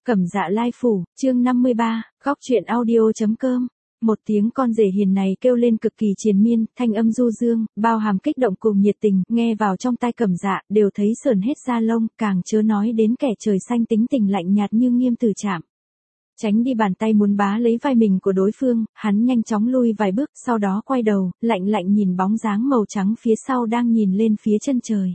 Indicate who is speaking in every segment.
Speaker 1: Cẩm Dạ Lai Phủ, chương 53, góc truyện audio.com. Một tiếng con rể hiền này kêu lên cực kỳ triền miên, thanh âm du dương, bao hàm kích động cùng nhiệt tình, nghe vào trong tai Cẩm Dạ, đều thấy sởn hết da lông, càng chớ nói đến kẻ trời xanh tính tình lạnh nhạt như Nghiêm Tử Trạm. Tránh đi bàn tay muốn bá lấy vai mình của đối phương, hắn nhanh chóng lui vài bước, sau đó quay đầu, lạnh lạnh nhìn bóng dáng màu trắng phía sau đang nhìn lên phía chân trời.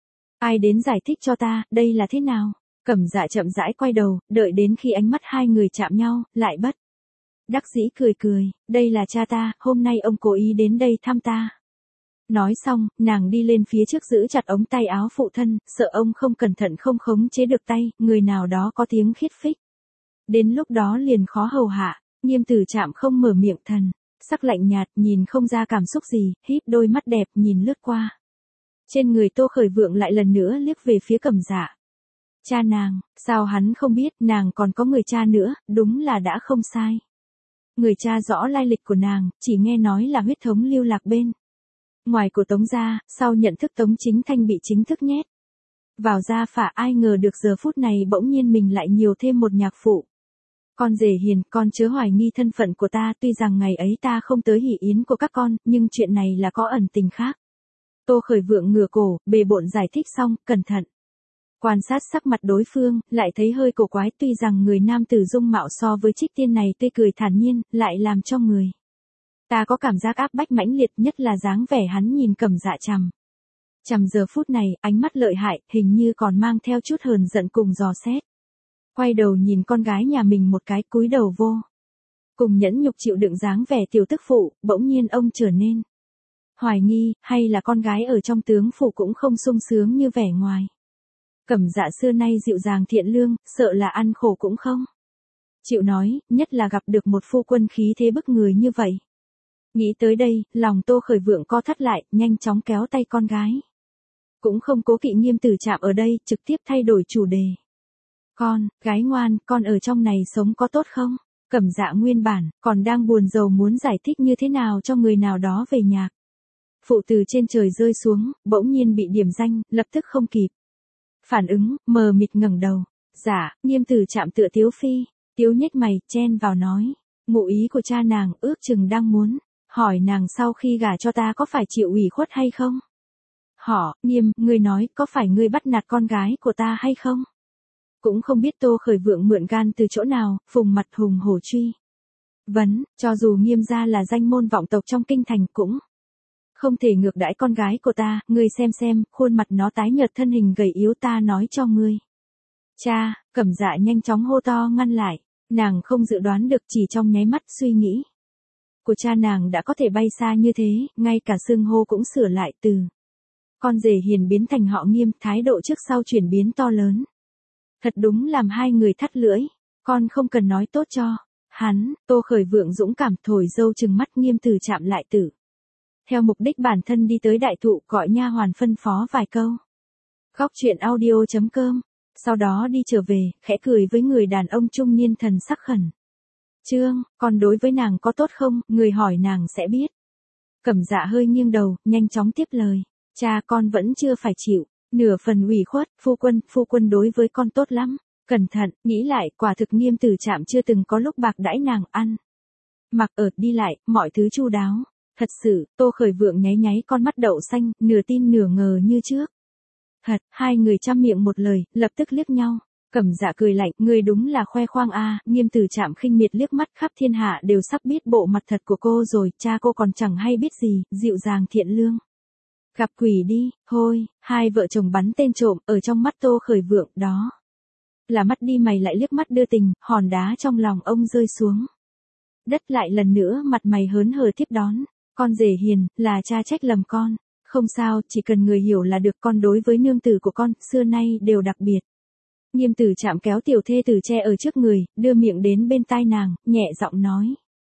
Speaker 1: Ai đến giải thích cho ta, đây là thế nào? Cẩm Dạ chậm rãi quay đầu, đợi đến khi ánh mắt hai người chạm nhau, lại bất đắc dĩ cười cười, đây là cha ta, hôm nay ông cố ý đến đây thăm ta. Nói xong, nàng đi lên phía trước giữ chặt ống tay áo phụ thân, sợ ông không cẩn thận không khống chế được tay, người nào đó có tiếng khít phích. Đến lúc đó liền khó hầu hạ, Nghiêm Tử Trạm không mở miệng thần, sắc lạnh nhạt, nhìn không ra cảm xúc gì, híp đôi mắt đẹp nhìn lướt qua. Trên người Tô Khởi Vượng lại lần nữa liếc về phía Cẩm Dạ. Cha nàng, sao hắn không biết nàng còn có người cha nữa, đúng là đã không sai. Người cha rõ lai lịch của nàng, chỉ nghe nói là huyết thống lưu lạc bên ngoài của Tống gia, sau nhận thức Tống Chính Thanh bị chính thức nhét vào gia phả, ai ngờ được giờ phút này bỗng nhiên mình lại nhiều thêm một nhạc phụ. Con rể hiền, con chớ hoài nghi thân phận của ta, tuy rằng ngày ấy ta không tới hỷ yến của các con, nhưng chuyện này là có ẩn tình khác. Tô Khởi Vượng ngửa cổ, bề bộn giải thích xong, cẩn thận quan sát sắc mặt đối phương, lại thấy hơi cổ quái, tuy rằng người nam tử dung mạo so với Trích Tiên này tươi cười thản nhiên, lại làm cho người ta có cảm giác áp bách mãnh liệt, nhất là dáng vẻ hắn nhìn Cẩm Dạ chằm giờ phút này, ánh mắt lợi hại, hình như còn mang theo chút hờn giận cùng dò xét. Quay đầu nhìn con gái nhà mình một cái, cúi đầu vô cùng nhẫn nhục chịu đựng dáng vẻ tiểu tức phụ, bỗng nhiên ông trở nên hoài nghi, hay là con gái ở trong tướng phủ cũng không sung sướng như vẻ ngoài. Cẩm Dạ xưa nay dịu dàng thiện lương, sợ là ăn khổ cũng không chịu nói, nhất là gặp được một phu quân khí thế bức người như vậy. Nghĩ tới đây, lòng Tô Khởi Vượng co thắt lại, nhanh chóng kéo tay con gái. Cũng không cố kỵ Nghiêm Tử Trạm ở đây, trực tiếp thay đổi chủ đề. Con, gái ngoan, con ở trong này sống có tốt không? Cẩm Dạ nguyên bản, còn đang buồn rầu muốn giải thích như thế nào cho người nào đó về nhạc phụ từ trên trời rơi xuống, bỗng nhiên bị điểm danh, lập tức không kịp phản ứng, mờ mịt ngẩng đầu. Dạ, Nghiêm Tử Trạm tựa Tiếu Phi, Tiếu nhếch mày, chen vào nói. Ngụ ý của cha nàng, ước chừng đang muốn hỏi nàng sau khi gả cho ta có phải chịu ủy khuất hay không? Nghiêm, ngươi nói, có phải ngươi bắt nạt con gái của ta hay không? Cũng không biết Tô Khởi Vượng mượn gan từ chỗ nào, phùng mặt hùng hổ truy vấn, cho dù Nghiêm gia là danh môn vọng tộc trong kinh thành cũng không thể ngược đãi con gái của ta, ngươi xem, khuôn mặt nó tái nhợt, thân hình gầy yếu, ta nói cho ngươi. Cha, Cẩm Dạ nhanh chóng hô to ngăn lại, nàng không dự đoán được, chỉ trong nháy mắt suy nghĩ của cha nàng đã có thể bay xa như thế, ngay cả xưng hô cũng sửa lại, từ con rể hiền biến thành họ Nghiêm, thái độ trước sau chuyển biến to lớn. Thật đúng làm hai người thắt lưỡi, con không cần nói tốt cho hắn. Tô Khởi Vượng dũng cảm thổi dâu trừng mắt. Nghiêm Tử Trạm lại tử theo mục đích bản thân đi tới đại thụ, gọi nha hoàn phân phó vài câu. Góc truyện audio.com, sau đó đi trở về, khẽ cười với người đàn ông trung niên thần sắc khẩn trương, còn đối với nàng có tốt không, người hỏi nàng sẽ biết. Cẩm Dạ hơi nghiêng đầu, nhanh chóng tiếp lời, cha, con vẫn chưa phải chịu nửa phần ủy khuất, phu quân đối với con tốt lắm. Cẩn thận, nghĩ lại, quả thực Nghiêm Tử Trạm chưa từng có lúc bạc đãi nàng ăn mặc ở, đi lại, mọi thứ chu đáo. Thật sự, Tô Khởi Vượng nháy nháy con mắt đậu xanh, nửa tin nửa ngờ như trước. Thật, hai người trăm miệng một lời, lập tức liếc nhau. Cẩm Dạ cười lạnh, ngươi đúng là khoe khoang a. Nghiêm Tử Trạm khinh miệt liếc mắt, khắp thiên hạ đều sắp biết bộ mặt thật của cô rồi, cha cô còn chẳng hay biết gì, dịu dàng thiện lương. Gặp quỷ đi, thôi, hai vợ chồng bắn tên trộm, ở trong mắt Tô Khởi Vượng, đó là mắt đi mày lại liếc mắt đưa tình, hòn đá trong lòng ông rơi xuống đất, lại lần nữa mặt mày hớn hở tiếp đón. Con rể hiền, là cha trách lầm con. Không sao, chỉ cần người hiểu là được, con đối với nương tử của con, xưa nay đều đặc biệt. Nghiêm Tử Trạm kéo tiểu thê tử che ở trước người, đưa miệng đến bên tai nàng, nhẹ giọng nói.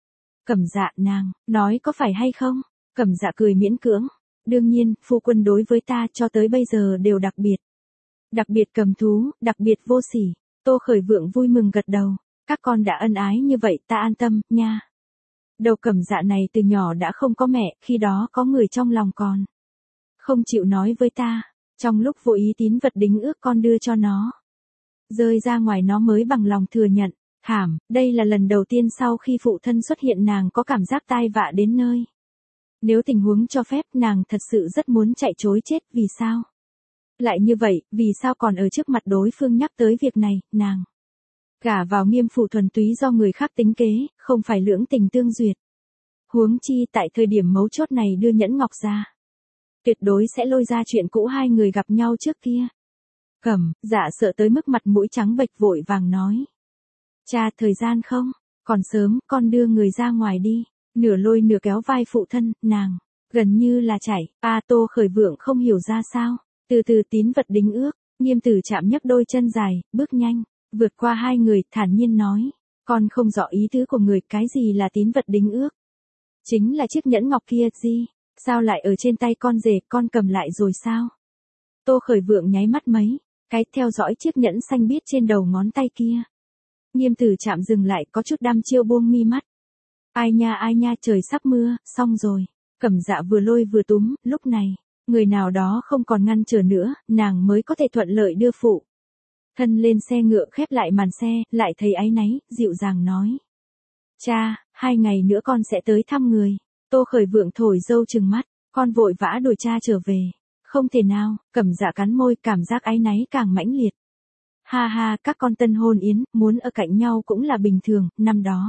Speaker 1: Cẩm Dạ, nàng, nói có phải hay không? Cẩm Dạ cười miễn cưỡng. Đương nhiên, phu quân đối với ta cho tới bây giờ đều đặc biệt. Đặc biệt cầm thú, đặc biệt vô sỉ. Tô Khởi Vượng vui mừng gật đầu. Các con đã ân ái như vậy, ta an tâm, nha. Đầu Cẩm Dạ này từ nhỏ đã không có mẹ, khi đó có người trong lòng còn không chịu nói với ta. Trong lúc vô ý tín vật đính ước con đưa cho nó. rơi ra ngoài nó mới bằng lòng thừa nhận. Thảm, đây là lần đầu tiên sau khi phụ thân xuất hiện nàng có cảm giác tai vạ đến nơi. Nếu tình huống cho phép nàng thật sự rất muốn chạy trối chết, vì sao? Lại như vậy, vì sao còn ở trước mặt đối phương nhắc tới việc này, nàng gả vào Nghiêm phủ thuần túy do người khác tính kế, không phải lưỡng tình tương duyệt. Huống chi tại thời điểm mấu chốt này đưa nhẫn ngọc ra. Tuyệt đối sẽ lôi ra chuyện cũ hai người gặp nhau trước kia. Dạ sợ tới mức mặt mũi trắng bệch vội vàng nói. Cha, thời gian không? Còn sớm, con đưa người ra ngoài đi. Nửa lôi nửa kéo vai phụ thân, nàng gần như là chảy. Tô Khởi Vượng không hiểu ra sao. Từ từ tín vật đính ước, Nghiêm Tử Trạm nhấc đôi chân dài, bước nhanh, vượt qua hai người, thản nhiên nói. Con không rõ ý tứ của người, cái gì là tín vật đính ước? Chính là chiếc nhẫn ngọc kia, gì? Sao lại ở trên tay con rể, con cầm lại rồi sao? Tô Khởi Vượng nháy mắt mấy cái theo dõi chiếc nhẫn xanh biếc trên đầu ngón tay kia. Nghiêm Tử Trạm dừng lại, có chút đăm chiêu buông mi mắt. Ai nha, trời sắp mưa, xong rồi. Cẩm Dạ vừa lôi vừa túm, lúc này, người nào đó không còn ngăn trở nữa, nàng mới có thể thuận lợi đưa phụ thân lên xe ngựa, khép lại màn xe, lại thấy áy náy, dịu dàng nói. Cha, 2 ngày nữa con sẽ tới thăm người. Tô Khởi Vượng thổi dâu trừng mắt, con vội vã đuổi cha trở về. Không thể nào, Cẩm Dạ cắn môi, cảm giác áy náy càng mãnh liệt. Ha, các con tân hôn yến, muốn ở cạnh nhau cũng là bình thường, năm đó.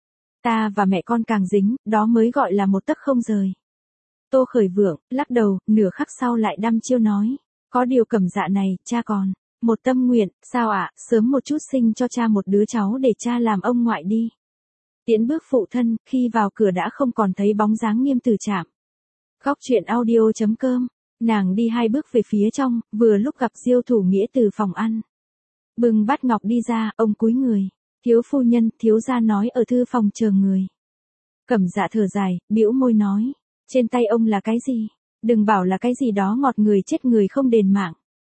Speaker 1: Ta và mẹ con càng dính, đó mới gọi là một tấc không rời. Tô Khởi Vượng, lắc đầu, nửa khắc sau lại đăm chiêu nói. Có điều Cẩm Dạ này, cha còn một tâm nguyện, sao ạ, sớm một chút sinh cho cha một đứa cháu để cha làm ông ngoại đi. Tiễn bước phụ thân, khi vào cửa đã không còn thấy bóng dáng Nghiêm Tử Trạm. Góc truyện audio.com, nàng đi 2 bước về phía trong, vừa lúc gặp Diêu Thủ Nghĩa từ phòng ăn. Bưng bát ngọc đi ra, ông cúi người. Thiếu phu nhân, thiếu gia nói ở thư phòng chờ người. Cẩm Dạ thở dài, bĩu môi nói. Trên tay ông là cái gì? Đừng bảo là cái gì đó ngọt người chết người không đền mạng.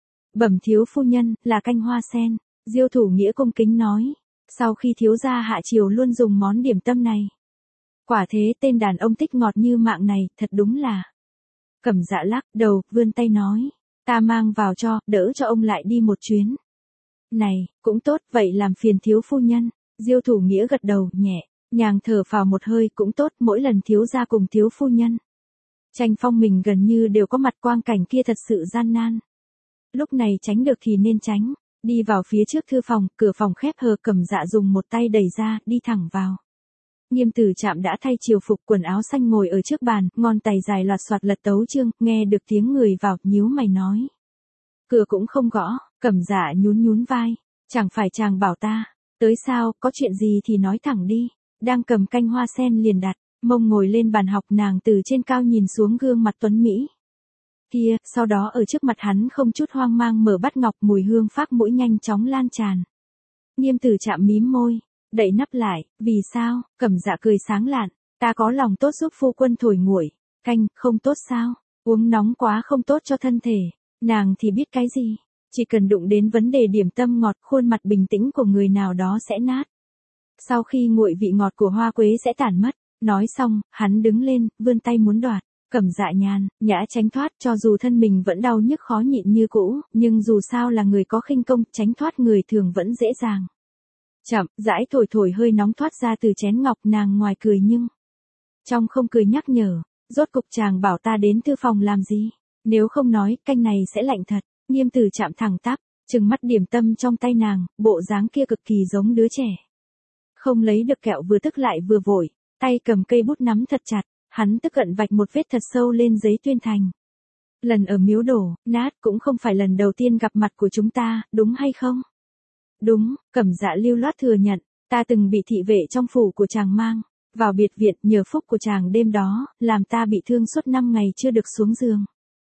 Speaker 1: Bẩm thiếu phu nhân, là canh hoa sen. Diêu Thủ Nghĩa cung kính nói. Sau khi thiếu gia hạ triều luôn dùng món điểm tâm này. Quả thế tên đàn ông thích ngọt như mạng này, thật đúng là. Cẩm Dạ lắc đầu, vươn tay nói. Ta mang vào cho, đỡ cho ông lại đi một chuyến. Này, cũng tốt, vậy làm phiền thiếu phu nhân. Diêu Thủ Nghĩa gật đầu, nhẹ nhàng thở phào một hơi, cũng tốt, mỗi lần thiếu gia cùng thiếu phu nhân tranh phong mình gần như đều có mặt, quang cảnh kia thật sự gian nan. Lúc này tránh được thì nên tránh. Đi vào phía trước thư phòng, cửa phòng khép hờ, Cẩm Dạ dùng một tay đẩy ra, đi thẳng vào. Nghiêm Tử Trạm đã thay triều phục, quần áo xanh ngồi ở trước bàn, ngón tay dài loạt soạt lật tấu chương, nghe được tiếng người vào, nhíu mày nói. Cửa cũng không gõ. Cẩm Dạ nhún vai. Chẳng phải chàng bảo ta tới sao, có chuyện gì thì nói thẳng đi. Đang cầm canh hoa sen liền đặt mông ngồi lên bàn học, nàng từ trên cao nhìn xuống gương mặt tuấn mỹ kia, sau đó ở trước mặt hắn không chút hoang mang mở bát ngọc, mùi hương phác mũi nhanh chóng lan tràn. Nghiêm Tử Trạm mím môi, đậy nắp lại. Vì sao? Cẩm Dạ cười sáng lạn. Ta có lòng tốt giúp phu quân thổi nguội canh, không tốt sao? Uống nóng quá không tốt cho thân thể. Nàng thì biết cái gì? Chỉ cần đụng đến vấn đề điểm tâm ngọt, khuôn mặt bình tĩnh của người nào đó sẽ nát. Sau khi nguội, vị ngọt của hoa quế sẽ tản mất. Nói xong, hắn đứng lên, vươn tay muốn đoạt. Cẩm Dạ nhàn nhã tránh thoát, cho dù thân mình vẫn đau nhức khó nhịn như cũ, nhưng dù sao là người có khinh công, tránh thoát người thường vẫn dễ dàng. Chậm rãi thổi hơi nóng thoát ra từ chén ngọc, nàng ngoài cười nhưng trong không cười nhắc nhở. Rốt cục chàng bảo ta đến thư phòng làm gì? Nếu không nói, canh này sẽ lạnh thật. Nghiêm Tử Trạm thẳng tắp, trừng mắt điểm tâm trong tay nàng, bộ dáng kia cực kỳ giống đứa trẻ. Không lấy được kẹo, vừa tức lại vừa vội, tay cầm cây bút nắm thật chặt, hắn tức giận vạch một vết thật sâu lên giấy tuyên thành. Lần ở miếu đổ nát cũng không phải lần đầu tiên gặp mặt của chúng ta, đúng hay không? Đúng, Cẩm Dạ lưu loát thừa nhận, ta từng bị thị vệ trong phủ của chàng mang vào biệt viện, nhờ phúc của chàng đêm đó, làm ta bị thương suốt 5 ngày chưa được xuống giường.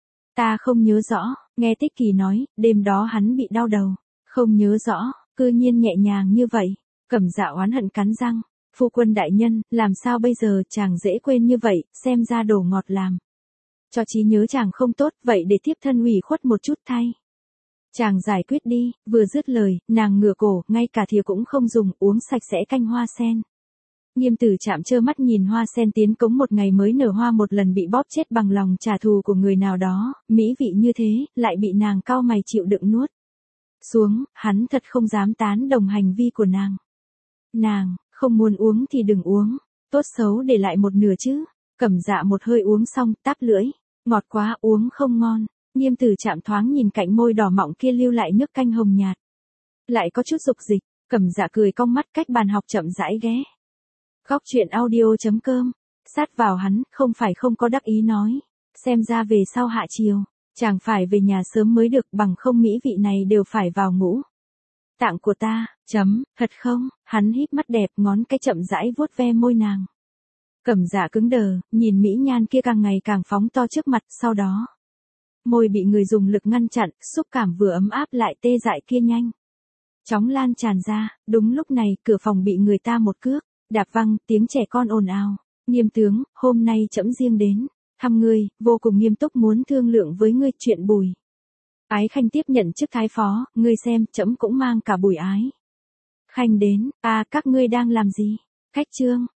Speaker 1: Ta không nhớ rõ, nghe Tích Kỳ nói, đêm đó hắn bị đau đầu. Không nhớ rõ, cư nhiên nhẹ nhàng như vậy. Cẩm Dạ oán hận cắn răng. Phu quân đại nhân, làm sao bây giờ, chàng dễ quên như vậy, xem ra đồ ngọt làm cho trí nhớ chàng không tốt, vậy để tiếp thân ủy khuất một chút thay. Chàng giải quyết đi. Vừa dứt lời, nàng ngửa cổ, ngay cả thìa cũng không dùng, uống sạch sẽ canh hoa sen. Nghiêm Tử Trạm trơ mắt nhìn hoa sen tiến cống một ngày mới nở hoa một lần bị bóp chết bằng lòng trả thù của người nào đó, mỹ vị như thế, lại bị nàng cau mày chịu đựng nuốt. xuống, hắn thật không dám tán đồng hành vi của nàng. Nàng, không muốn uống thì đừng uống, tốt xấu để lại một nửa chứ. Cẩm Dạ một hơi uống xong, táp lưỡi, ngọt quá, uống không ngon. Nghiêm Tử Trạm thoáng nhìn cạnh môi đỏ mọng kia lưu lại nước canh hồng nhạt. Lại có chút dục dịch, Cẩm Dạ cười cong mắt cách bàn học chậm rãi ghé. Góc truyện audio.com, sát vào hắn, không phải không có đắc ý nói. Xem ra về sau hạ chiều, chàng phải về nhà sớm mới được, bằng không mỹ vị này đều phải vào ngũ tạng của ta, thật không, hắn híp mắt đẹp, ngón cái chậm rãi vuốt ve môi nàng. Cẩm Dạ cứng đờ, nhìn mỹ nhan kia càng ngày càng phóng to trước mặt, sau đó. Môi bị người dùng lực ngăn chặn, xúc cảm vừa ấm áp lại tê dại kia nhanh chóng lan tràn ra, đúng lúc này, cửa phòng bị người ta một cước đạp văng, tiếng trẻ con ồn ào. Nghiêm tướng, hôm nay trẫm riêng đến thăm ngươi, vô cùng nghiêm túc muốn thương lượng với ngươi chuyện Bùi Ái Khanh tiếp nhận chức thái phó, ngươi xem, trẫm cũng mang cả Bùi Ái Khanh đến. À, các ngươi đang làm gì? Khách trương,